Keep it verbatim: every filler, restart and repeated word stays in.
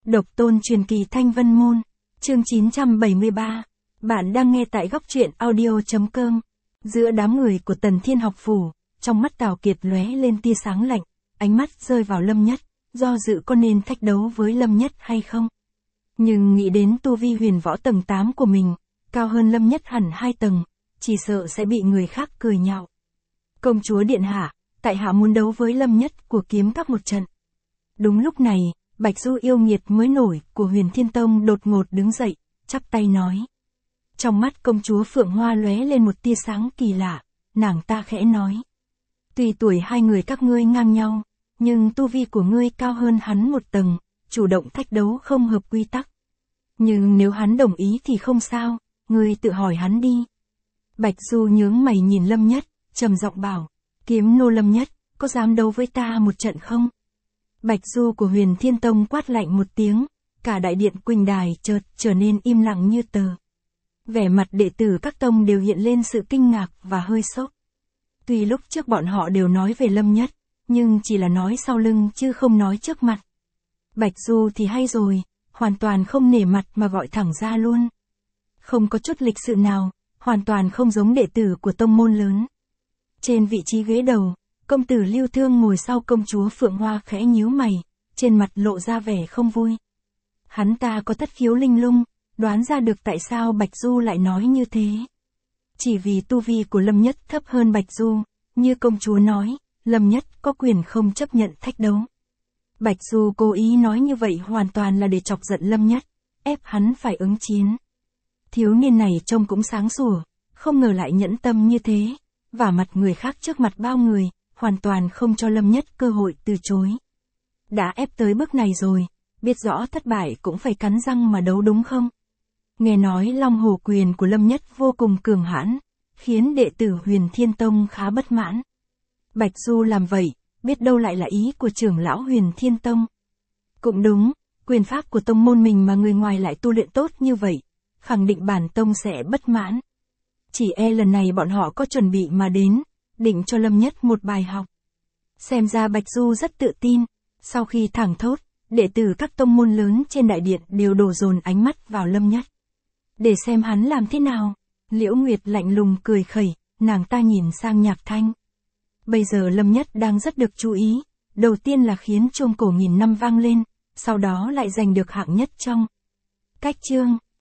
Độc tôn truyền kỳ Thanh Vân Môn, chương chín trăm bảy mươi ba. Bạn đang nghe tại góc truyện audio.com. Giữa đám người của Tần Thiên học phủ, trong mắt Tào Kiệt lóe lên tia sáng lạnh, ánh mắt rơi vào Lâm Nhất, do dự có nên thách đấu với Lâm Nhất hay không. Nhưng nghĩ đến tu vi huyền võ tầng tám của mình, cao hơn Lâm Nhất hẳn hai tầng, chỉ sợ sẽ bị người khác cười nhạo. Công chúa điện hạ, tại hạ muốn đấu với Lâm Nhất của kiếm các một trận. Đúng lúc này, Bạch Du yêu nghiệt mới nổi của Huyền Thiên Tông đột ngột đứng dậy, chắp tay nói. Trong mắt công chúa Phượng Hoa lóe lên một tia sáng kỳ lạ, nàng ta khẽ nói. Tuy tuổi hai người các ngươi ngang nhau, nhưng tu vi của ngươi cao hơn hắn một tầng, chủ động thách đấu không hợp quy tắc. Nhưng nếu hắn đồng ý thì không sao, ngươi tự hỏi hắn đi. Bạch Du nhướng mày nhìn Lâm Nhất, trầm giọng bảo, kiếm nô Lâm Nhất, có dám đấu với ta một trận không? Bạch Du của Huyền Thiên Tông quát lạnh một tiếng, cả đại điện Quỳnh Đài chợt trở nên im lặng như tờ. Vẻ mặt đệ tử các tông đều hiện lên sự kinh ngạc và hơi sốc. Tuy lúc trước bọn họ đều nói về Lâm Nhất, nhưng chỉ là nói sau lưng chứ không nói trước mặt. Bạch Du thì hay rồi, hoàn toàn không nể mặt mà gọi thẳng ra luôn. Không có chút lịch sự nào, hoàn toàn không giống đệ tử của tông môn lớn. Trên vị trí ghế đầu, công tử Lưu Thương ngồi sau công chúa Phượng Hoa khẽ nhíu mày, trên mặt lộ ra vẻ không vui. Hắn ta có thất khiếu linh lung, đoán ra được tại sao Bạch Du lại nói như thế. Chỉ vì tu vi của Lâm Nhất thấp hơn Bạch Du, như công chúa nói, Lâm Nhất có quyền không chấp nhận thách đấu. Bạch Du cố ý nói như vậy hoàn toàn là để chọc giận Lâm Nhất, ép hắn phải ứng chiến. Thiếu niên này trông cũng sáng sủa, không ngờ lại nhẫn tâm như thế, vả mặt người khác trước mặt bao người, hoàn toàn không cho Lâm Nhất cơ hội từ chối. Đã ép tới bước này rồi, biết rõ thất bại cũng phải cắn răng mà đấu đúng không? Nghe nói Long Hổ quyền của Lâm Nhất vô cùng cường hãn, khiến đệ tử Huyền Thiên Tông khá bất mãn. Bạch Du làm vậy, biết đâu lại là ý của trưởng lão Huyền Thiên Tông. Cũng đúng, quyền pháp của tông môn mình mà người ngoài lại tu luyện tốt như vậy, khẳng định bản tông sẽ bất mãn. Chỉ e lần này bọn họ có chuẩn bị mà đến, định cho Lâm Nhất một bài học. Xem ra Bạch Du rất tự tin, sau khi thẳng thốt, đệ tử các tông môn lớn trên đại điện đều đổ dồn ánh mắt vào Lâm Nhất. Để xem hắn làm thế nào, Liễu Nguyệt lạnh lùng cười khẩy, nàng ta nhìn sang Nhạc Thanh. Bây giờ Lâm Nhất đang rất được chú ý, đầu tiên là khiến chuông cổ nghìn năm vang lên, sau đó lại giành được hạng nhất trong cách chương.